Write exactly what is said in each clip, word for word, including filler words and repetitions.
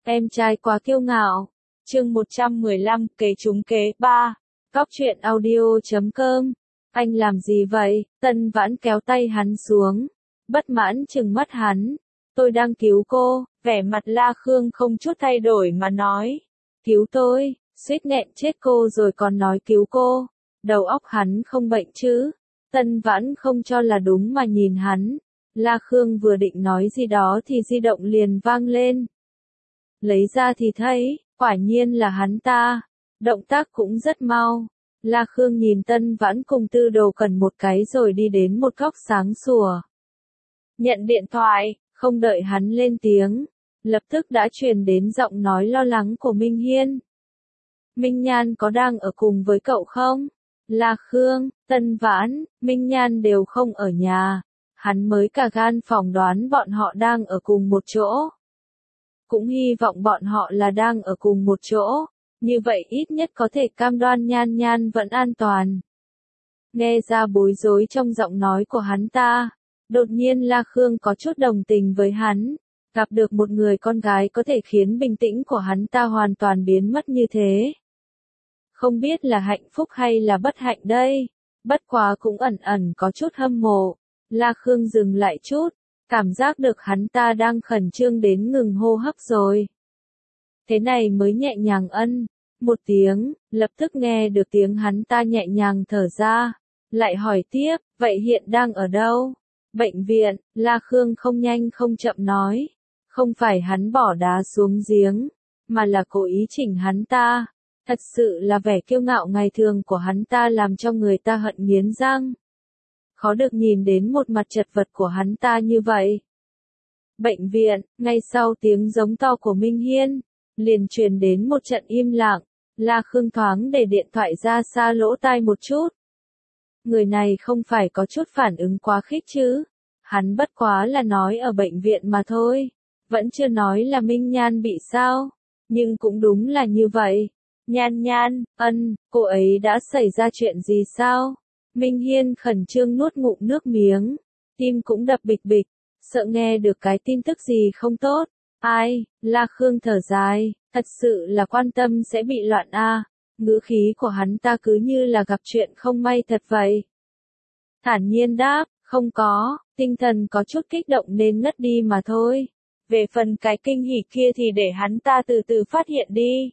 Em trai quá kiêu ngạo. Chương một trăm mười lăm, kế trúng kế, ba. Cóc truyện audio chấm com. Anh làm gì vậy? Tân Vãn kéo tay hắn xuống. Bất mãn trừng mắt hắn. Tôi đang cứu cô. Vẻ mặt La Khương không chút thay đổi mà nói. Cứu tôi, suýt nghẹn chết cô rồi còn nói cứu cô. Đầu óc hắn không bệnh chứ? Tân Vãn không cho là đúng mà nhìn hắn. La Khương vừa định nói gì đó thì di động liền vang lên. Lấy ra thì thấy, quả nhiên là hắn ta. Động tác cũng rất mau. La Khương nhìn Tân Vãn cùng Tư Đồ Cẩn một cái rồi đi đến một góc sáng sủa. Nhận điện thoại, không đợi hắn lên tiếng. Lập tức đã truyền đến giọng nói lo lắng của Minh Hiên. Minh Nhan có đang ở cùng với cậu không? La Khương, Tân Vãn, Minh Nhan đều không ở nhà. Hắn mới cả gan phỏng đoán bọn họ đang ở cùng một chỗ. Cũng hy vọng bọn họ là đang ở cùng một chỗ. Như vậy ít nhất có thể cam đoan Nhan Nhan vẫn an toàn. Nghe ra bối rối trong giọng nói của hắn ta. Đột nhiên La Khương có chút đồng tình với hắn. Gặp được một người con gái có thể khiến bình tĩnh của hắn ta hoàn toàn biến mất như thế. Không biết là hạnh phúc hay là bất hạnh đây. Bất quá cũng ẩn ẩn có chút hâm mộ. La Khương dừng lại chút. Cảm giác được hắn ta đang khẩn trương đến ngừng hô hấp rồi. Thế này mới nhẹ nhàng ân. Một tiếng, lập tức nghe được tiếng hắn ta nhẹ nhàng thở ra. Lại hỏi tiếp, vậy hiện đang ở đâu? Bệnh viện, La Khương không nhanh không chậm nói. Không phải hắn bỏ đá xuống giếng, mà là cố ý chỉnh hắn ta. Thật sự là vẻ kiêu ngạo ngày thường của hắn ta làm cho người ta hận nghiến răng. Khó được nhìn đến một mặt chật vật của hắn ta như vậy. Bệnh viện, ngay sau tiếng giống to của Minh Hiên, liền truyền đến một trận im lặng. La Khương thoáng để điện thoại ra xa lỗ tai một chút. Người này không phải có chút phản ứng quá khích chứ. Hắn bất quá là nói ở bệnh viện mà thôi. Vẫn chưa nói là Minh Nhan bị sao. Nhưng cũng đúng là như vậy. Nhan Nhan, ân, cô ấy đã xảy ra chuyện gì sao? Minh Hiên khẩn trương nuốt ngụm nước miếng. Tim cũng đập bịch bịch. Sợ nghe được cái tin tức gì không tốt. Ai, La Khương thở dài. Thật sự là quan tâm sẽ bị loạn a. À. Ngữ khí của hắn ta cứ như là gặp chuyện không may thật vậy. Thản nhiên đáp, không có, tinh thần có chút kích động nên ngất đi mà thôi. Về phần cái kinh hỉ kia thì để hắn ta từ từ phát hiện đi.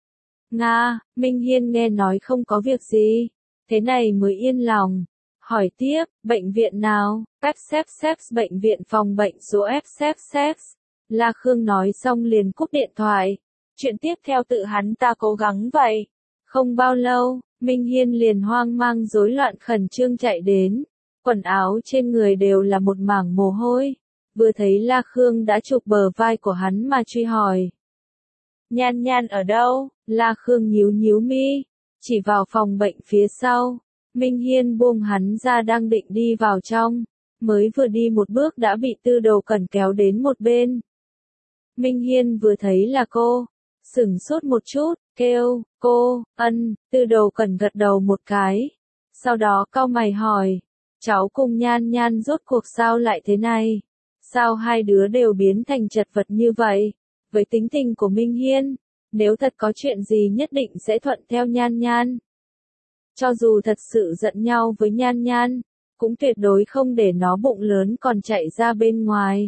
Nga, Minh Hiên nghe nói không có việc gì. Thế này mới yên lòng. Hỏi tiếp, bệnh viện nào? ép ép ép bệnh viện phòng bệnh số ép ép ép. La Khương nói xong liền cúp điện thoại. Chuyện tiếp theo tự hắn ta cố gắng vậy. Không bao lâu, Minh Hiên liền hoang mang rối loạn khẩn trương chạy đến. Quần áo trên người đều là một mảng mồ hôi. Vừa thấy La Khương đã chụp bờ vai của hắn mà truy hỏi. Nhan Nhan ở đâu? La Khương nhíu nhíu mi. Chỉ vào phòng bệnh phía sau. Minh Hiên buông hắn ra đang định đi vào trong. Mới vừa đi một bước đã bị Tư Đồ Cẩn kéo đến một bên. Minh Hiên vừa thấy là cô. Sửng sốt một chút, kêu, cô, ân, Tư Đồ Cẩn gật đầu một cái. Sau đó cau mày hỏi. Cháu cùng Nhan Nhan rốt cuộc sao lại thế này? Sao hai đứa đều biến thành chật vật như vậy? Với tính tình của Minh Hiên, nếu thật có chuyện gì nhất định sẽ thuận theo Nhan Nhan. Cho dù thật sự giận nhau với Nhan Nhan, cũng tuyệt đối không để nó bụng lớn còn chạy ra bên ngoài.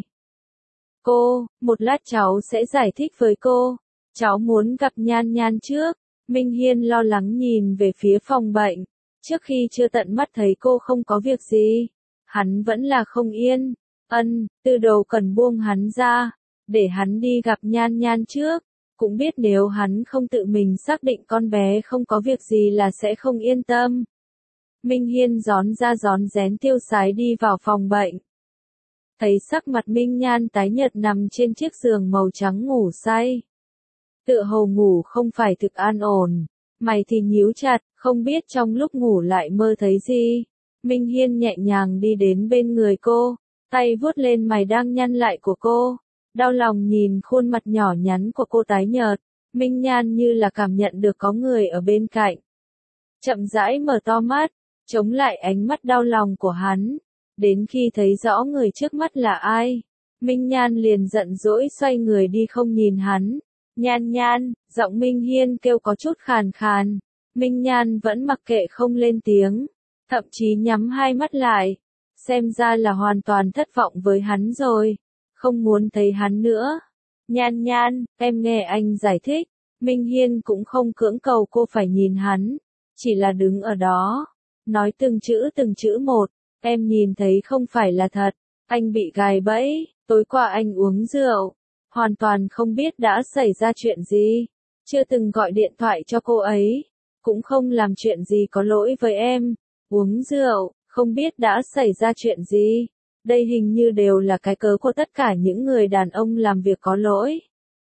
Cô, một lát cháu sẽ giải thích với cô. Cháu muốn gặp Nhan Nhan trước. Minh Hiên lo lắng nhìn về phía phòng bệnh. Trước khi chưa tận mắt thấy cô không có việc gì, hắn vẫn là không yên. Ân, Tư Đồ Cẩn buông hắn ra, để hắn đi gặp Nhan Nhan trước. Cũng biết nếu hắn không tự mình xác định con bé không có việc gì là sẽ không yên tâm. Minh Hiên gión ra gión rén tiêu sái đi vào phòng bệnh. Thấy sắc mặt Minh Nhan tái nhợt nằm trên chiếc giường màu trắng ngủ say. Tựa hồ ngủ không phải thực an ổn. Mày thì nhíu chặt, không biết trong lúc ngủ lại mơ thấy gì. Minh Hiên nhẹ nhàng đi đến bên người cô. Tay vuốt lên mày đang nhăn lại của cô. Đau lòng nhìn khuôn mặt nhỏ nhắn của cô tái nhợt. Minh Nhan như là cảm nhận được có người ở bên cạnh. Chậm rãi mở to mắt, chống lại ánh mắt đau lòng của hắn. Đến khi thấy rõ người trước mắt là ai, Minh Nhan liền giận dỗi xoay người đi không nhìn hắn. Nhan Nhan, giọng Minh Hiên kêu có chút khàn khàn. Minh Nhan vẫn mặc kệ không lên tiếng, thậm chí nhắm hai mắt lại. Xem ra là hoàn toàn thất vọng với hắn rồi, không muốn thấy hắn nữa. Nhan Nhan, em nghe anh giải thích. Minh Hiên cũng không cưỡng cầu cô phải nhìn hắn, chỉ là đứng ở đó, nói từng chữ từng chữ một. Em nhìn thấy không phải là thật, anh bị gài bẫy, tối qua anh uống rượu, hoàn toàn không biết đã xảy ra chuyện gì, chưa từng gọi điện thoại cho cô ấy, cũng không làm chuyện gì có lỗi với em, uống rượu, không biết đã xảy ra chuyện gì. Đây hình như đều là cái cớ của tất cả những người đàn ông làm việc có lỗi.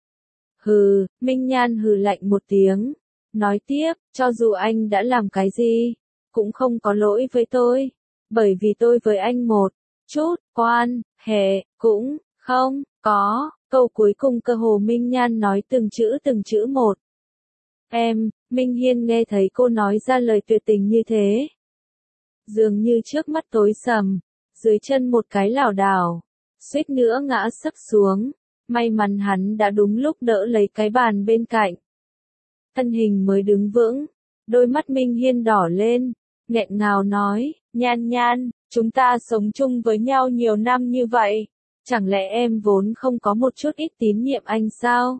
Hừ, Minh Nhan hừ lạnh một tiếng, nói tiếp, cho dù anh đã làm cái gì, cũng không có lỗi với tôi, bởi vì tôi với anh một chút quan hệ cũng không có. Câu cuối cùng cơ hồ Minh Nhan nói từng chữ từng chữ một. Em, Minh Hiên nghe thấy cô nói ra lời tuyệt tình như thế, dường như trước mắt tối sầm, dưới chân một cái lảo đảo, suýt nữa ngã sấp xuống. May mắn hắn đã đúng lúc đỡ lấy cái bàn bên cạnh. Thân hình mới đứng vững, đôi mắt Minh Hiên đỏ lên, nghẹn ngào nói, Nhan Nhan, chúng ta sống chung với nhau nhiều năm như vậy, chẳng lẽ em vốn không có một chút ít tín nhiệm anh sao?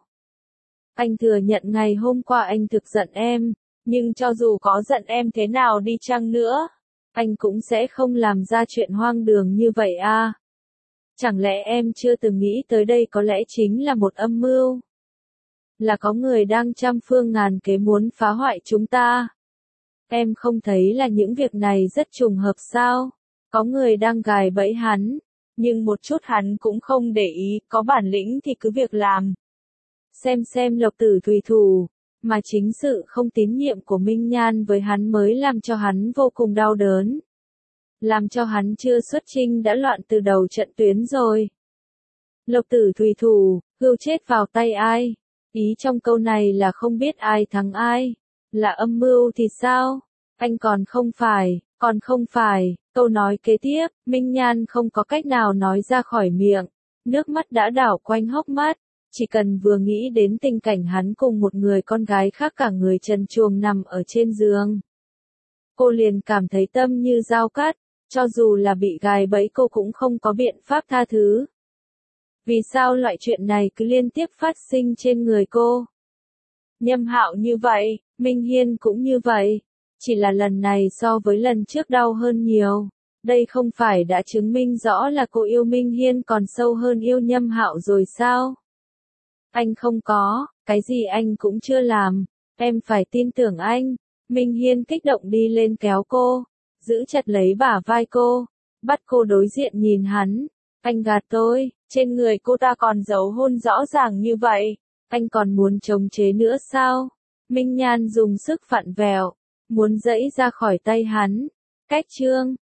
Anh thừa nhận ngày hôm qua anh thực giận em, nhưng cho dù có giận em thế nào đi chăng nữa, anh cũng sẽ không làm ra chuyện hoang đường như vậy à? Chẳng lẽ em chưa từng nghĩ tới đây có lẽ chính là một âm mưu? Là có người đang trăm phương ngàn kế muốn phá hoại chúng ta? Em không thấy là những việc này rất trùng hợp sao? Có người đang gài bẫy hắn, nhưng một chút hắn cũng không để ý, có bản lĩnh thì cứ việc làm. Xem xem Lộc Tử Thủy thủ, mà chính sự không tín nhiệm của Minh Nhan với hắn mới làm cho hắn vô cùng đau đớn. Làm cho hắn chưa xuất chinh đã loạn từ đầu trận tuyến rồi. Lộc Tử Thủy thủ, hưu chết vào tay ai? Ý trong câu này là không biết ai thắng ai. Là âm mưu thì sao? Anh còn không phải, còn không phải. Câu nói kế tiếp, Minh Nhan không có cách nào nói ra khỏi miệng. Nước mắt đã đảo quanh hốc mắt. Chỉ cần vừa nghĩ đến tình cảnh hắn cùng một người con gái khác cả người trần truồng nằm ở trên giường, cô liền cảm thấy tâm như dao cắt. Cho dù là bị gài bẫy cô cũng không có biện pháp tha thứ. Vì sao loại chuyện này cứ liên tiếp phát sinh trên người cô? Nhâm Hạo như vậy, Minh Hiên cũng như vậy. Chỉ là lần này so với lần trước đau hơn nhiều. Đây không phải đã chứng minh rõ là cô yêu Minh Hiên còn sâu hơn yêu Nhâm Hạo rồi sao? Anh không có, cái gì anh cũng chưa làm. Em phải tin tưởng anh. Minh Hiên kích động đi lên kéo cô, giữ chặt lấy bả vai cô, bắt cô đối diện nhìn hắn. Anh gạt tôi, trên người cô ta còn dấu hôn rõ ràng như vậy, anh còn muốn chống chế nữa sao? Minh Nhan dùng sức vặn vẹo, muốn giãy ra khỏi tay hắn. Cách chương